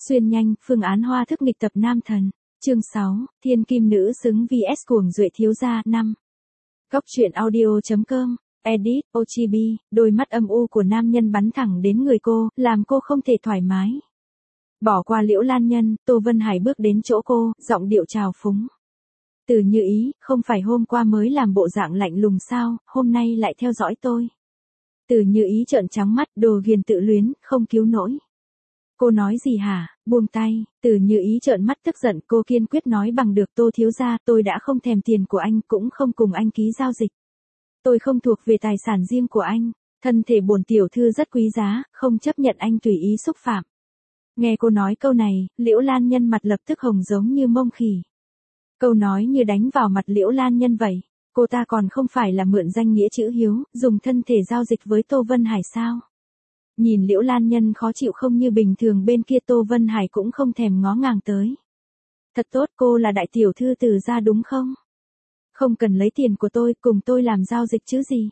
Xuyên nhanh, phương án hoa thức nghịch tập nam thần. Chương 6, thiên kim nữ xứng vs cuồng duệ thiếu gia 5. Góc truyện audio.com, edit, Ochibi, đôi mắt âm u của nam nhân bắn thẳng đến người cô, làm cô không thể thoải mái. Bỏ qua Liễu Lan Nhân, Tô Vân Hải bước đến chỗ cô, giọng điệu trào phúng. Từ Như Ý, không phải hôm qua mới làm bộ dạng lạnh lùng sao, hôm nay lại theo dõi tôi. Từ Như Ý trợn trắng mắt, đồ ghiền tự luyến, không cứu nổi. Cô nói gì hả, buông tay, Từ Như Ý trợn mắt tức giận, cô kiên quyết nói bằng được, Tô thiếu gia, tôi đã không thèm tiền của anh, cũng không cùng anh ký giao dịch. Tôi không thuộc về tài sản riêng của anh, thân thể bổn tiểu thư rất quý giá, không chấp nhận anh tùy ý xúc phạm. Nghe cô nói câu này, Liễu Lan Nhân mặt lập tức hồng giống như mông khỉ. Câu nói như đánh vào mặt Liễu Lan Nhân vậy, cô ta còn không phải là mượn danh nghĩa chữ hiếu, dùng thân thể giao dịch với Tô Vân Hải sao? Nhìn Liễu Lan Nhân khó chịu không như bình thường, bên kia Tô Vân Hải cũng không thèm ngó ngàng tới. Thật tốt, cô là đại tiểu thư Từ gia đúng không? Không cần lấy tiền của tôi, cùng tôi làm giao dịch chứ gì.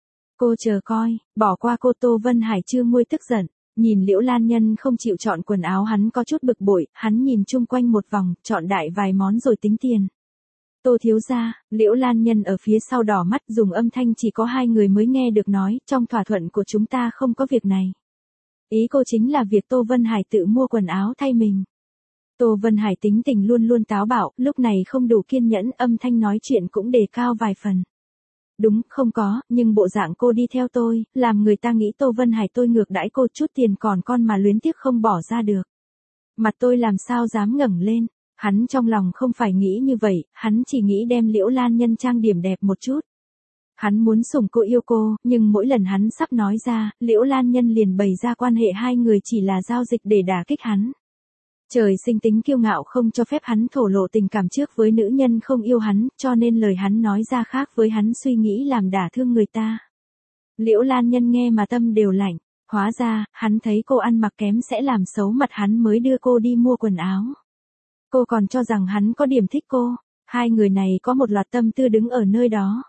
Cô chờ coi, bỏ qua cô. Tô Vân Hải chưa nguôi tức giận, nhìn Liễu Lan Nhân không chịu chọn quần áo, hắn có chút bực bội, hắn nhìn chung quanh một vòng, chọn đại vài món rồi tính tiền. Tô thiếu gia, Liễu Lan Nhân ở phía sau đỏ mắt, dùng âm thanh chỉ có hai người mới nghe được nói, trong thỏa thuận của chúng ta không có việc này. Ý cô chính là việc Tô Vân Hải tự mua quần áo thay mình. Tô Vân Hải tính tình luôn luôn táo bạo, lúc này không đủ kiên nhẫn, âm thanh nói chuyện cũng đề cao vài phần. Đúng, không có, nhưng bộ dạng cô đi theo tôi, làm người ta nghĩ Tô Vân Hải tôi ngược đãi cô, chút tiền còn con mà luyến tiếc không bỏ ra được. Mặt tôi làm sao dám ngẩng lên. Hắn trong lòng không phải nghĩ như vậy, hắn chỉ nghĩ đem Liễu Lan Nhân trang điểm đẹp một chút. Hắn muốn sủng cô yêu cô, nhưng mỗi lần hắn sắp nói ra, Liễu Lan Nhân liền bày ra quan hệ hai người chỉ là giao dịch để đả kích hắn. Trời sinh tính kiêu ngạo không cho phép hắn thổ lộ tình cảm trước với nữ nhân không yêu hắn, cho nên lời hắn nói ra khác với hắn suy nghĩ, làm đả thương người ta. Liễu Lan Nhân nghe mà tâm đều lạnh, hóa ra, hắn thấy cô ăn mặc kém sẽ làm xấu mặt hắn mới đưa cô đi mua quần áo. Cô còn cho rằng hắn có điểm thích cô, hai người này có một loạt tâm tư đứng ở nơi đó.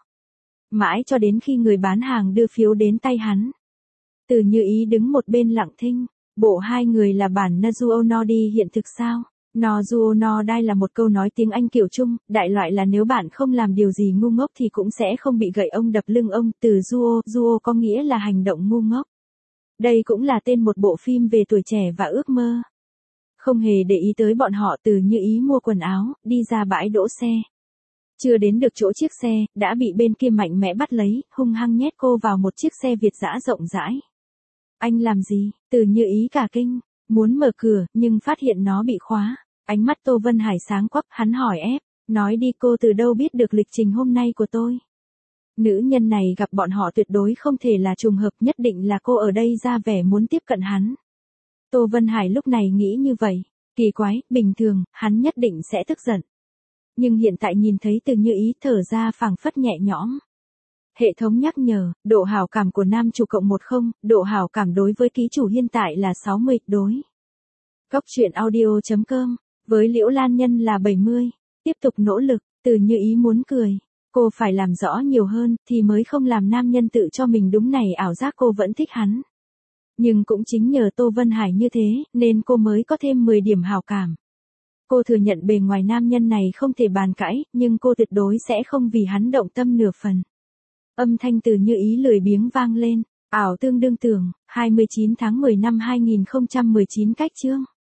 Mãi cho đến khi người bán hàng đưa phiếu đến tay hắn. Từ Như Ý đứng một bên lặng thinh, bộ hai người là bản Nazuo no đi hiện thực sao? Nazuo no dai là một câu nói tiếng Anh kiểu Trung, đại loại là nếu bạn không làm điều gì ngu ngốc thì cũng sẽ không bị gậy ông đập lưng ông, từ Zuo có nghĩa là hành động ngu ngốc. Đây cũng là tên một bộ phim về tuổi trẻ và ước mơ. Không hề để ý tới bọn họ, Từ Như Ý mua quần áo, đi ra bãi đỗ xe. Chưa đến được chỗ chiếc xe, đã bị bên kia mạnh mẽ bắt lấy, hung hăng nhét cô vào một chiếc xe Việt dã rộng rãi. Anh làm gì? Từ Như Ý cả kinh, muốn mở cửa, nhưng phát hiện nó bị khóa. Ánh mắt Tô Vân Hải sáng quắc, hắn hỏi ép, nói đi, cô từ đâu biết được lịch trình hôm nay của tôi? Nữ nhân này gặp bọn họ tuyệt đối không thể là trùng hợp, nhất định là cô ở đây ra vẻ muốn tiếp cận hắn. Tô Vân Hải lúc này nghĩ như vậy, kỳ quái, bình thường, hắn nhất định sẽ tức giận. Nhưng hiện tại nhìn thấy Từ Như Ý thở ra phảng phất nhẹ nhõm. Hệ thống nhắc nhở, độ hảo cảm của nam chủ cộng 10, độ hảo cảm đối với ký chủ hiện tại là 60, đối. Góc truyện audio.com, với Liễu Lan Nhân là 70, tiếp tục nỗ lực, Từ Như Ý muốn cười. Cô phải làm rõ nhiều hơn, thì mới không làm nam nhân tự cho mình đúng này ảo giác cô vẫn thích hắn. Nhưng cũng chính nhờ Tô Vân Hải như thế, nên cô mới có thêm 10 điểm hảo cảm. Cô thừa nhận bề ngoài nam nhân này không thể bàn cãi, nhưng cô tuyệt đối sẽ không vì hắn động tâm nửa phần. Âm thanh Từ Như Ý lười biếng vang lên, ảo tương đương tưởng, 29 tháng 10 năm 2019 cách chương.